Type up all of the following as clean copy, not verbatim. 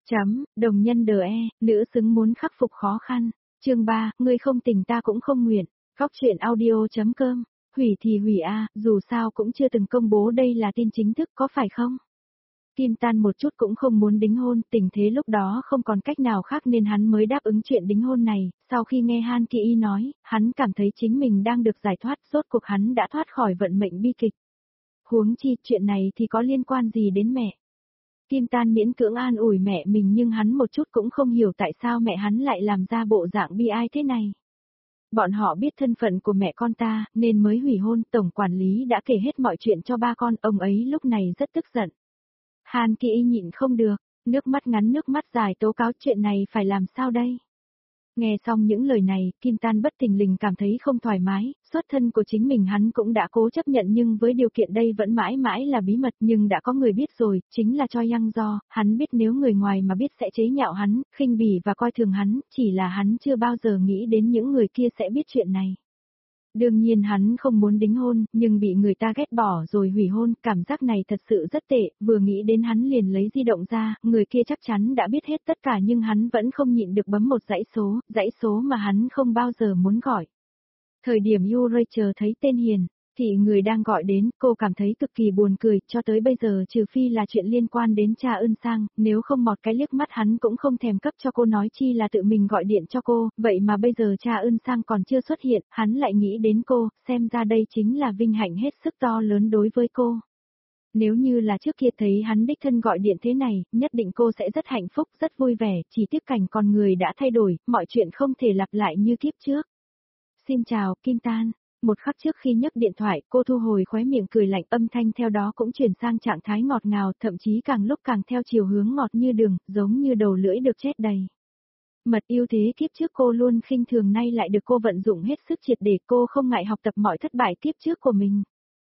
Đồng nhân đờ nữ xứng muốn khắc phục khó khăn. Chương 3, ngươi không tình ta cũng không nguyện. Góc truyện audio.com. Hủy thì hủy dù sao cũng chưa từng công bố đây là tin chính thức có phải không? Kim Tan một chút cũng không muốn đính hôn, tình thế lúc đó không còn cách nào khác nên hắn mới đáp ứng chuyện đính hôn này. Sau khi nghe Han Kỳ Y nói, hắn cảm thấy chính mình đang được giải thoát, rốt cuộc hắn đã thoát khỏi vận mệnh bi kịch. Huống chi chuyện này thì có liên quan gì đến mẹ? Kim Tan miễn cưỡng an ủi mẹ mình nhưng hắn một chút cũng không hiểu tại sao mẹ hắn lại làm ra bộ dạng bi ai thế này. Bọn họ biết thân phận của mẹ con ta nên mới hủy hôn, tổng quản lý đã kể hết mọi chuyện cho ba con, ông ấy lúc này rất tức giận. Han Kỳ Y nhịn không được, nước mắt ngắn nước mắt dài tố cáo chuyện này phải làm sao đây? Nghe xong những lời này, Kim Tan bất thình lình cảm thấy không thoải mái, xuất thân của chính mình hắn cũng đã cố chấp nhận nhưng với điều kiện đây vẫn mãi mãi là bí mật nhưng đã có người biết rồi, chính là Choi Yang Do, hắn biết nếu người ngoài mà biết sẽ chế nhạo hắn, khinh bỉ và coi thường hắn, chỉ là hắn chưa bao giờ nghĩ đến những người kia sẽ biết chuyện này. Đương nhiên hắn không muốn đính hôn, nhưng bị người ta ghét bỏ rồi hủy hôn, cảm giác này thật sự rất tệ, vừa nghĩ đến hắn liền lấy di động ra, người kia chắc chắn đã biết hết tất cả nhưng hắn vẫn không nhịn được bấm một dãy số mà hắn không bao giờ muốn gọi. Thời điểm Yu Rachel thấy tên Hiền, thì người đang gọi đến, cô cảm thấy cực kỳ buồn cười, cho tới bây giờ trừ phi là chuyện liên quan đến Cha Eun Sang, nếu không một cái liếc mắt hắn cũng không thèm cấp cho cô nói chi là tự mình gọi điện cho cô, vậy mà bây giờ Cha Eun Sang còn chưa xuất hiện, hắn lại nghĩ đến cô, xem ra đây chính là vinh hạnh hết sức to lớn đối với cô. Nếu như là trước kia thấy hắn đích thân gọi điện thế này, nhất định cô sẽ rất hạnh phúc, rất vui vẻ, chỉ tiếc cảnh con người đã thay đổi, mọi chuyện không thể lặp lại như kiếp trước. Xin chào, Kim Tan. Một khắc trước khi nhấc điện thoại, cô thu hồi khóe miệng cười lạnh, âm thanh theo đó cũng chuyển sang trạng thái ngọt ngào, thậm chí càng lúc càng theo chiều hướng ngọt như đường, giống như đầu lưỡi được chết đầy. Mật yêu thế kiếp trước cô luôn khinh thường nay lại được cô vận dụng hết sức triệt để, cô không ngại học tập mọi thất bại kiếp trước của mình.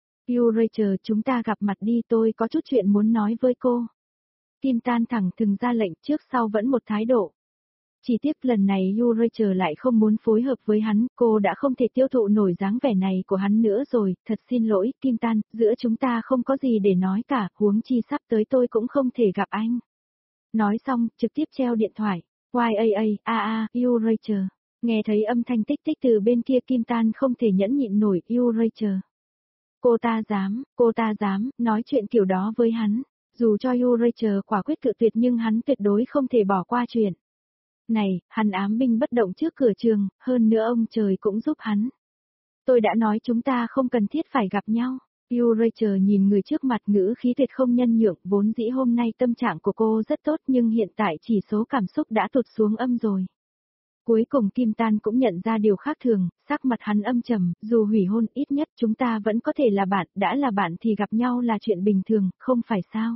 Yu Rachel, chúng ta gặp mặt đi, tôi có chút chuyện muốn nói với cô. Kim Tan thẳng thừng ra lệnh, trước sau vẫn một thái độ. Chỉ tiếc lần này Yu Rachel lại không muốn phối hợp với hắn, cô đã không thể tiêu thụ nổi dáng vẻ này của hắn nữa rồi, thật xin lỗi, Kim Tan, giữa chúng ta không có gì để nói cả, huống chi sắp tới tôi cũng không thể gặp anh. Nói xong, trực tiếp treo điện thoại, Yu Rachel, nghe thấy âm thanh tích tích từ bên kia Kim Tan không thể nhẫn nhịn nổi, Yu Rachel. Cô ta dám, nói chuyện kiểu đó với hắn, dù cho Yu Rachel quả quyết cự tuyệt nhưng hắn tuyệt đối không thể bỏ qua chuyện. Này, hắn ám binh bất động trước cửa trường, hơn nữa ông trời cũng giúp hắn. Tôi đã nói chúng ta không cần thiết phải gặp nhau. Yu Rachel nhìn người trước mặt ngữ khí tuyệt không nhân nhượng, vốn dĩ hôm nay tâm trạng của cô rất tốt nhưng hiện tại chỉ số cảm xúc đã tụt xuống âm rồi. Cuối cùng Kim Tan cũng nhận ra điều khác thường, sắc mặt hắn âm trầm, dù hủy hôn ít nhất chúng ta vẫn có thể là bạn, đã là bạn thì gặp nhau là chuyện bình thường, không phải sao?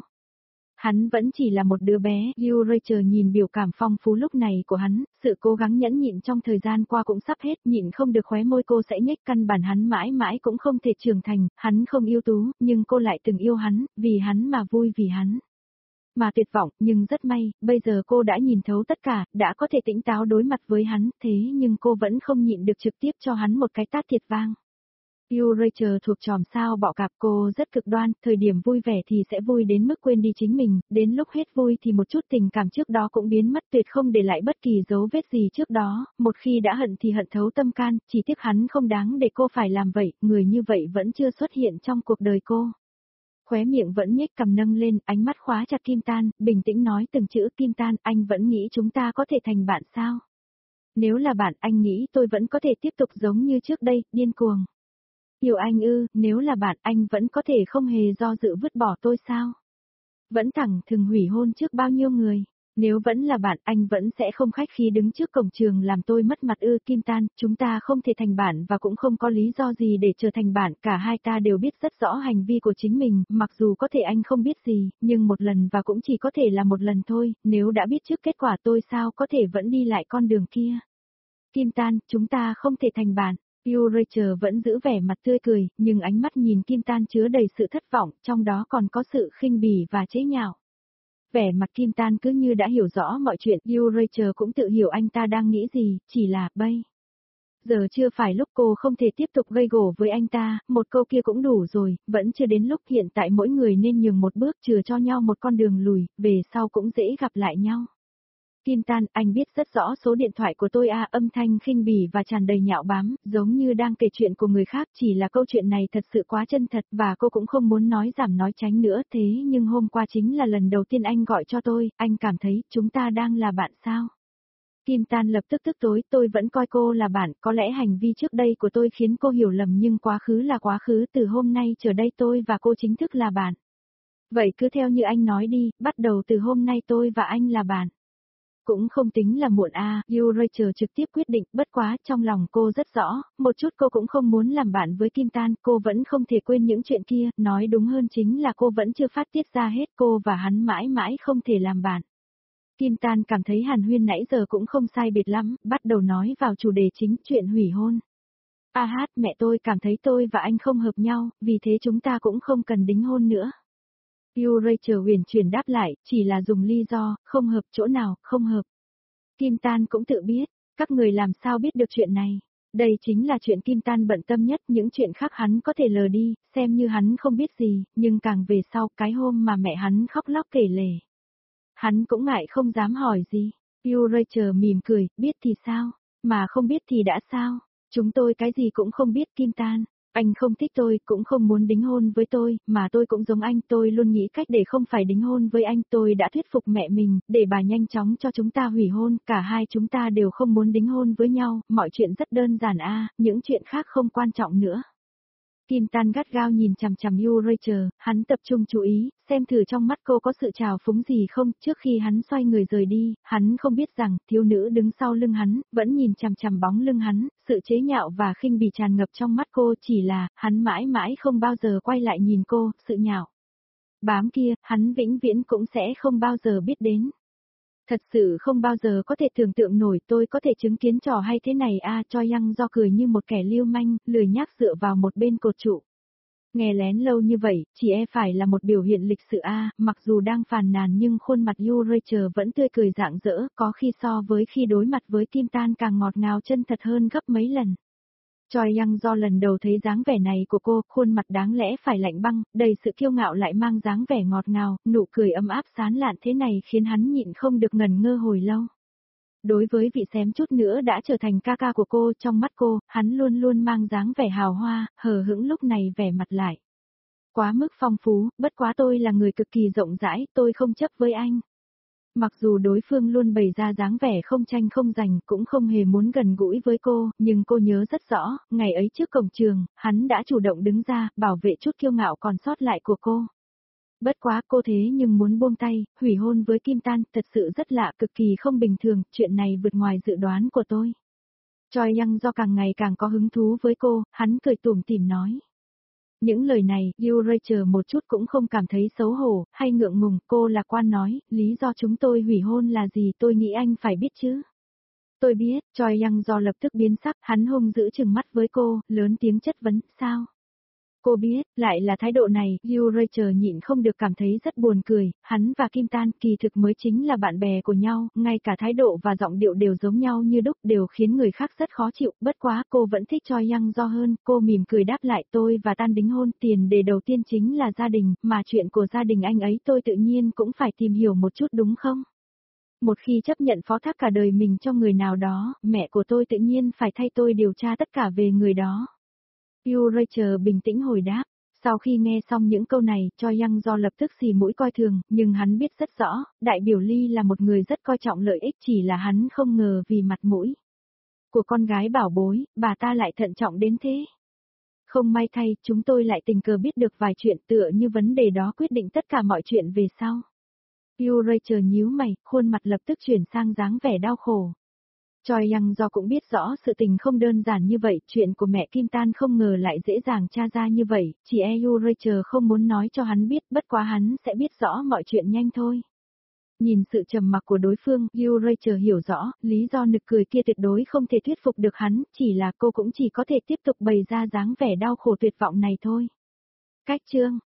Hắn vẫn chỉ là một đứa bé, Yu Rachel nhìn biểu cảm phong phú lúc này của hắn, sự cố gắng nhẫn nhịn trong thời gian qua cũng sắp hết, nhịn không được khóe môi cô sẽ nhếch, căn bản hắn mãi mãi cũng không thể trưởng thành, hắn không ưu tú, nhưng cô lại từng yêu hắn, vì hắn mà vui vì hắn. Mà tuyệt vọng, nhưng rất may, bây giờ cô đã nhìn thấu tất cả, đã có thể tỉnh táo đối mặt với hắn, thế nhưng cô vẫn không nhịn được trực tiếp cho hắn một cái tát thiệt vang. Yu Rachel thuộc chòm sao bọ cạp, cô rất cực đoan, thời điểm vui vẻ thì sẽ vui đến mức quên đi chính mình, đến lúc hết vui thì một chút tình cảm trước đó cũng biến mất tuyệt không để lại bất kỳ dấu vết gì trước đó, một khi đã hận thì hận thấu tâm can, chỉ tiếc hắn không đáng để cô phải làm vậy, người như vậy vẫn chưa xuất hiện trong cuộc đời cô. Khóe miệng vẫn nhếch cằm nâng lên, ánh mắt khóa chặt Kim Tan, bình tĩnh nói từng chữ, Kim Tan, anh vẫn nghĩ chúng ta có thể thành bạn sao? Nếu là bạn, anh nghĩ tôi vẫn có thể tiếp tục giống như trước đây, điên cuồng. Yêu anh ư, nếu là bạn, anh vẫn có thể không hề do dự vứt bỏ tôi sao? Vẫn thẳng thừng hủy hôn trước bao nhiêu người. Nếu vẫn là bạn, anh vẫn sẽ không khách khí đứng trước cổng trường làm tôi mất mặt ư. Kim Tan, chúng ta không thể thành bạn và cũng không có lý do gì để trở thành bạn. Cả hai ta đều biết rất rõ hành vi của chính mình, mặc dù có thể anh không biết gì, nhưng một lần và cũng chỉ có thể là một lần thôi. Nếu đã biết trước kết quả tôi sao có thể vẫn đi lại con đường kia. Kim Tan, chúng ta không thể thành bạn. Yu Rachel vẫn giữ vẻ mặt tươi cười, nhưng ánh mắt nhìn Kim Tan chứa đầy sự thất vọng, trong đó còn có sự khinh bỉ và chế nhạo. Vẻ mặt Kim Tan cứ như đã hiểu rõ mọi chuyện, Yu Rachel cũng tự hiểu anh ta đang nghĩ gì, chỉ là, bây giờ chưa phải lúc cô không thể tiếp tục gây gổ với anh ta, một câu kia cũng đủ rồi, vẫn chưa đến lúc, hiện tại mỗi người nên nhường một bước, chừa cho nhau một con đường lùi, về sau cũng dễ gặp lại nhau. Kim Tan, anh biết rất rõ số điện thoại của tôi à, âm thanh khinh bỉ và tràn đầy nhạo báng, giống như đang kể chuyện của người khác, chỉ là câu chuyện này thật sự quá chân thật và cô cũng không muốn nói giảm nói tránh nữa, thế nhưng hôm qua chính là lần đầu tiên anh gọi cho tôi, anh cảm thấy chúng ta đang là bạn sao? Kim Tan lập tức tức tối, tôi vẫn coi cô là bạn, có lẽ hành vi trước đây của tôi khiến cô hiểu lầm nhưng quá khứ là quá khứ, từ hôm nay trở đây tôi và cô chính thức là bạn. Vậy cứ theo như anh nói đi, bắt đầu từ hôm nay tôi và anh là bạn. Cũng không tính là muộn à, Rachel trực tiếp quyết định, bất quá trong lòng cô rất rõ, một chút cô cũng không muốn làm bạn với Kim Tan, cô vẫn không thể quên những chuyện kia, nói đúng hơn chính là cô vẫn chưa phát tiết ra hết, cô và hắn mãi mãi không thể làm bạn. Kim Tan cảm thấy Hàn Huyên nãy giờ cũng không sai biệt lắm, bắt đầu nói vào chủ đề chính, chuyện hủy hôn. A hát, mẹ tôi cảm thấy tôi và anh không hợp nhau, vì thế chúng ta cũng không cần đính hôn nữa. Rachel huyền chuyển đáp lại, chỉ là dùng lý do, không hợp chỗ nào, không hợp. Kim Tan cũng tự biết, các người làm sao biết được chuyện này. Đây chính là chuyện Kim Tan bận tâm nhất, những chuyện khác hắn có thể lờ đi, xem như hắn không biết gì, nhưng càng về sau, cái hôm mà mẹ hắn khóc lóc kể lể. Hắn cũng ngại không dám hỏi gì. Rachel mỉm cười, biết thì sao, mà không biết thì đã sao, chúng tôi cái gì cũng không biết. Kim Tan. Anh không thích tôi, cũng không muốn đính hôn với tôi, mà tôi cũng giống anh, tôi luôn nghĩ cách để không phải đính hôn với anh, tôi đã thuyết phục mẹ mình, để bà nhanh chóng cho chúng ta hủy hôn, cả hai chúng ta đều không muốn đính hôn với nhau, mọi chuyện rất đơn giản à, những chuyện khác không quan trọng nữa. Kim Tan gắt gao nhìn chằm chằm Rachel, hắn tập trung chú ý, xem thử trong mắt cô có sự trào phúng gì không, trước khi hắn xoay người rời đi, hắn không biết rằng, thiếu nữ đứng sau lưng hắn, vẫn nhìn chằm chằm bóng lưng hắn, sự chế nhạo và khinh bỉ tràn ngập trong mắt cô, chỉ là, hắn mãi mãi không bao giờ quay lại nhìn cô, sự nhạo báng kia, hắn vĩnh viễn cũng sẽ không bao giờ biết đến. Thật sự không bao giờ có thể tưởng tượng nổi tôi có thể chứng kiến trò hay thế này à, Choi Young do cười như một kẻ lưu manh, lười nhác dựa vào một bên cột trụ. Nghe lén lâu như vậy, chỉ e phải là một biểu hiện lịch sự a, mặc dù đang phàn nàn nhưng khuôn mặt Rachel vẫn tươi cười rạng rỡ, có khi so với khi đối mặt với Kim Tan càng ngọt ngào chân thật hơn gấp mấy lần. Choi Young do lần đầu thấy dáng vẻ này của cô, khuôn mặt đáng lẽ phải lạnh băng, đầy sự kiêu ngạo lại mang dáng vẻ ngọt ngào, nụ cười ấm áp sán lạn thế này khiến hắn nhịn không được ngẩn ngơ hồi lâu. Đối với vị xém chút nữa đã trở thành ca ca của cô, trong mắt cô, hắn luôn luôn mang dáng vẻ hào hoa, hờ hững, lúc này vẻ mặt lại quá mức phong phú, bất quá tôi là người cực kỳ rộng rãi, tôi không chấp với anh. Mặc dù đối phương luôn bày ra dáng vẻ không tranh không giành, cũng không hề muốn gần gũi với cô, nhưng cô nhớ rất rõ, ngày ấy trước cổng trường, hắn đã chủ động đứng ra, bảo vệ chút kiêu ngạo còn sót lại của cô. Bất quá cô thế nhưng muốn buông tay, hủy hôn với Kim Tan, thật sự rất lạ, cực kỳ không bình thường, chuyện này vượt ngoài dự đoán của tôi. Choi Young do càng ngày càng có hứng thú với cô, hắn cười tủm tỉm nói. Những lời này, Rachel một chút cũng không cảm thấy xấu hổ, hay ngượng ngùng, cô lạc quan nói, lý do chúng tôi hủy hôn là gì tôi nghĩ anh phải biết chứ. Tôi biết, Choi Young do lập tức biến sắc, hắn hung dữ chừng mắt với cô, lớn tiếng chất vấn, sao? Cô biết, lại là thái độ này, Rachel nhịn không được cảm thấy rất buồn cười, hắn và Kim Tan kỳ thực mới chính là bạn bè của nhau, ngay cả thái độ và giọng điệu đều giống nhau như đúc, đều khiến người khác rất khó chịu, bất quá cô vẫn thích Choi Young do hơn, cô mỉm cười đáp lại, tôi và Tan đính hôn, tiền đề đầu tiên chính là gia đình, mà chuyện của gia đình anh ấy tôi tự nhiên cũng phải tìm hiểu một chút đúng không? Một khi chấp nhận phó thác cả đời mình cho người nào đó, mẹ của tôi tự nhiên phải thay tôi điều tra tất cả về người đó. Rachel bình tĩnh hồi đáp. Sau khi nghe xong những câu này, Choi Young do lập tức xì mũi coi thường, nhưng hắn biết rất rõ, đại biểu Lee là một người rất coi trọng lợi ích, chỉ là hắn không ngờ vì mặt mũi của con gái bảo bối, bà ta lại thận trọng đến thế. Không may thay, chúng tôi lại tình cờ biết được vài chuyện tựa như vấn đề đó quyết định tất cả mọi chuyện về sau. Rachel nhíu mày, khuôn mặt lập tức chuyển sang dáng vẻ đau khổ. Choi Young do cũng biết rõ sự tình không đơn giản như vậy, chuyện của mẹ Kim Tan không ngờ lại dễ dàng tra ra như vậy, chỉ e Rachel không muốn nói cho hắn biết, bất quá hắn sẽ biết rõ mọi chuyện nhanh thôi. Nhìn sự trầm mặc của đối phương, Rachel hiểu rõ, lý do nực cười kia tuyệt đối không thể thuyết phục được hắn, chỉ là cô cũng chỉ có thể tiếp tục bày ra dáng vẻ đau khổ tuyệt vọng này thôi. Cách chương